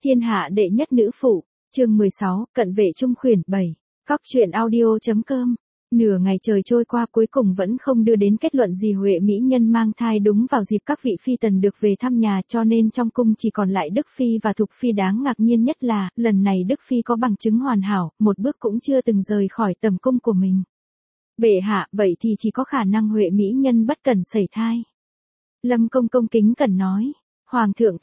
Thiên hạ đệ nhất nữ phụ, chương 16, cận vệ trung khuyển 7. Cóc truyện audio.com. Nửa ngày trời trôi qua cuối cùng vẫn không đưa đến kết luận gì. Huệ mỹ nhân mang thai đúng vào dịp các vị phi tần được về thăm nhà, cho nên trong cung chỉ còn lại Đức Phi và Thục Phi. Đáng ngạc nhiên nhất là, lần này Đức Phi có bằng chứng hoàn hảo, một bước cũng chưa từng rời khỏi tầm cung của mình. Bệ hạ, vậy thì chỉ có khả năng Huệ mỹ nhân bất cẩn sẩy thai. Lâm Công Công kính cẩn nói. Hoàng thượng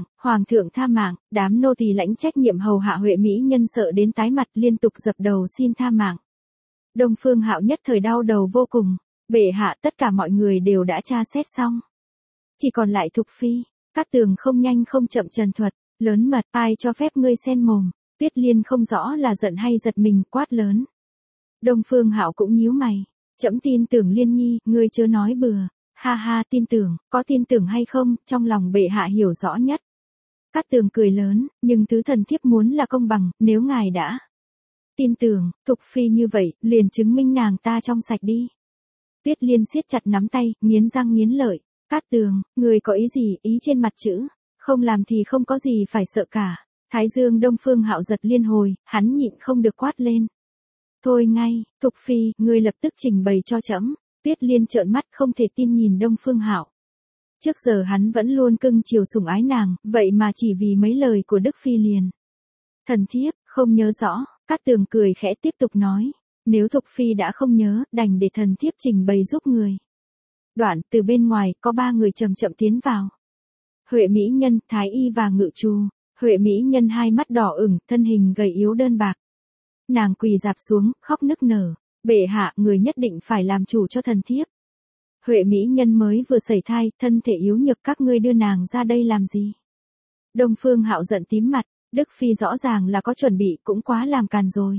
tha mạng, đám nô tỳ lãnh trách nhiệm hầu hạ Huệ mỹ nhân sợ đến tái mặt liên tục dập đầu xin tha mạng. Đông Phương Hạo nhất thời đau đầu vô cùng, bệ hạ tất cả mọi người đều đã tra xét xong. Chỉ còn lại Thục Phi, Cát Tường không nhanh không chậm trần thuật, lớn mật, ai cho phép ngươi xen mồm. Tuyết Liên không rõ là giận hay giật mình, quát lớn. Đông Phương Hạo cũng nhíu mày, trẫm tin tưởng Liên nhi, ngươi chớ nói bừa. Ha ha, tin tưởng, có tin tưởng hay không, trong lòng bệ hạ hiểu rõ nhất. Cát Tường cười lớn, nhưng tứ thần thiếp muốn là công bằng, nếu ngài đã tin tưởng, Thục Phi như vậy, liền chứng minh nàng ta trong sạch đi. Tuyết Liên siết chặt nắm tay, nghiến răng nghiến lợi. Cát Tường, người có ý gì, ý trên mặt chữ, không làm thì không có gì phải sợ cả. Thái dương Đông Phương Hạo giật liên hồi, hắn nhịn không được quát lên. Thôi ngay, Thục Phi, ngươi lập tức trình bày cho trẫm. Tuyết Liên trợn mắt không thể tin nhìn Đông Phương Hạo. Trước giờ hắn vẫn luôn cưng chiều sủng ái nàng, vậy mà chỉ vì mấy lời của Đức Phi liền. Thần thiếp, không nhớ rõ, Cát Tường cười khẽ tiếp tục nói. Nếu Thục Phi đã không nhớ, đành để thần thiếp trình bày giúp người. Đoạn, từ bên ngoài, có 3 người chậm chậm tiến vào. Huệ mỹ nhân, Thái y và Ngự Trù. Huệ mỹ nhân hai mắt đỏ ửng, thân hình gầy yếu đơn bạc. Nàng quỳ rạp xuống, khóc nức nở. Bệ hạ, người nhất định phải làm chủ cho thần thiếp. Huệ mỹ nhân mới vừa sẩy thai, thân thể yếu nhược, các ngươi đưa nàng ra đây làm gì? Đông Phương Hạo giận tím mặt, Đức Phi rõ ràng là có chuẩn bị, cũng quá làm càn rồi.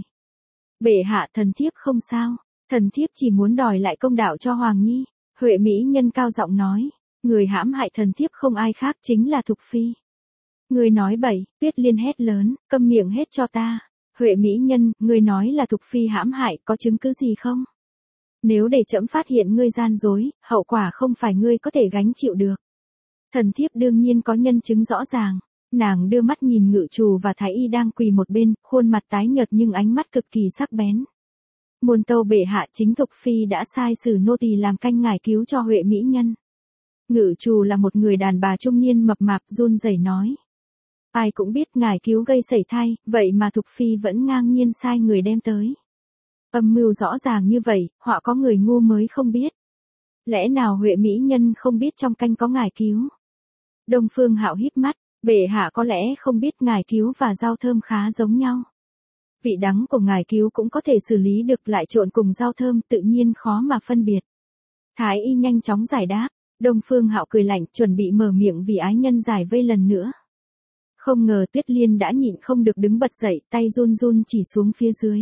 Bệ hạ, thần thiếp không sao, thần thiếp chỉ muốn đòi lại công đạo cho Hoàng Nhi. Huệ mỹ nhân cao giọng nói, người hãm hại thần thiếp không ai khác chính là Thục Phi. Người nói bậy, Tuyết Liên hét lớn, câm miệng hết cho ta. Huệ mỹ nhân, ngươi nói là Thục Phi hãm hại, có chứng cứ gì không? Nếu để trẫm phát hiện ngươi gian dối, hậu quả không phải ngươi có thể gánh chịu được. Thần thiếp đương nhiên có nhân chứng rõ ràng. Nàng đưa mắt nhìn Ngự Trù và Thái y đang quỳ một bên, khuôn mặt tái nhợt nhưng ánh mắt cực kỳ sắc bén. Muôn tâu bệ hạ, chính Thục Phi đã sai sử nô tỳ làm canh ngải cứu cho Huệ mỹ nhân. Ngự Trù là một người đàn bà trung niên mập mạp, run rẩy nói. Ai cũng biết ngài cứu gây sẩy thai, vậy mà Thục Phi vẫn ngang nhiên sai người đem tới. Âm mưu rõ ràng như vậy, họa có người ngu mới không biết. Lẽ nào Huệ mỹ nhân không biết trong canh có ngài cứu? Đông Phương Hạo híp mắt, bệ hạ có lẽ không biết ngài cứu và rau thơm khá giống nhau. Vị đắng của ngài cứu cũng có thể xử lý được, lại trộn cùng rau thơm tự nhiên khó mà phân biệt. Thái y nhanh chóng giải đáp, Đông Phương Hạo cười lạnh chuẩn bị mở miệng vì ái nhân giải vây lần nữa. Không ngờ Tuyết Liên đã nhịn không được đứng bật dậy, tay run run chỉ xuống phía dưới.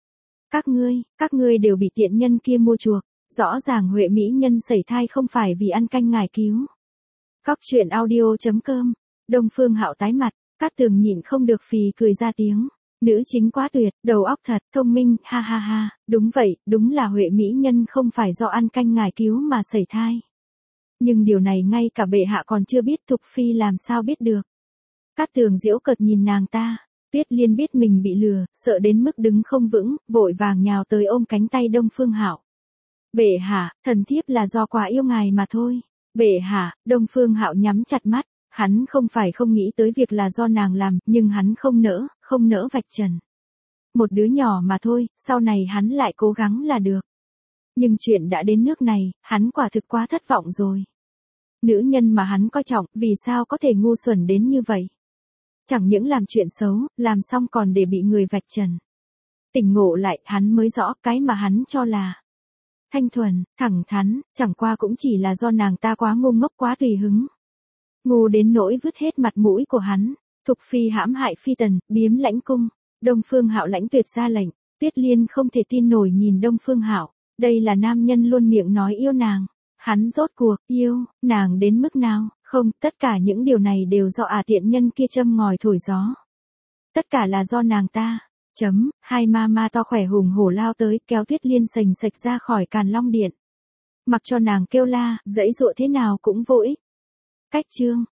Các ngươi đều bị tiện nhân kia mua chuộc, rõ ràng Huệ mỹ nhân sẩy thai không phải vì ăn canh ngài cứu. Cóc truyện audio.com. Đông Phương Hạo tái mặt, Cát Tường nhịn không được phì cười ra tiếng. Nữ chính quá tuyệt, đầu óc thật thông minh, ha ha ha, đúng vậy, đúng là Huệ mỹ nhân không phải do ăn canh ngài cứu mà sẩy thai. Nhưng điều này ngay cả bệ hạ còn chưa biết, Thục Phi làm sao biết được. Cát Tường giễu cợt nhìn nàng ta. Tuyết Liên biết mình bị lừa, sợ đến mức đứng không vững, vội vàng nhào tới ôm cánh tay Đông Phương Hạo. Bệ hạ, thần thiếp là do quá yêu ngài mà thôi. Bệ hạ, Đông Phương Hạo nhắm chặt mắt, hắn không phải không nghĩ tới việc là do nàng làm, nhưng hắn không nỡ vạch trần. Một đứa nhỏ mà thôi, sau này hắn lại cố gắng là được. Nhưng chuyện đã đến nước này, hắn quả thực quá thất vọng rồi. Nữ nhân mà hắn coi trọng, vì sao có thể ngu xuẩn đến như vậy? Chẳng những làm chuyện xấu, làm xong còn để bị người vạch trần. Tỉnh ngộ lại, hắn mới rõ cái mà hắn cho là thanh thuần, thẳng thắn, chẳng qua cũng chỉ là do nàng ta quá ngu ngốc, quá tùy hứng. Ngu đến nỗi vứt hết mặt mũi của hắn. Thục Phi hãm hại phi tần, biếm lãnh cung. Đông Phương Hạo lãnh tuyệt ra lệnh. Tuyết Liên không thể tin nổi nhìn Đông Phương Hạo. Đây là nam nhân luôn miệng nói yêu nàng. Hắn rốt cuộc yêu nàng đến mức nào? Không, tất cả những điều này đều do tiện nhân kia châm ngòi thổi gió. Tất cả là do nàng ta. Hai ma to khỏe hùng hổ lao tới, kéo Tuyết Liên sành sạch ra khỏi Càn Long Điện. Mặc cho nàng kêu la, giãy giụa thế nào cũng vô ích. Cách chương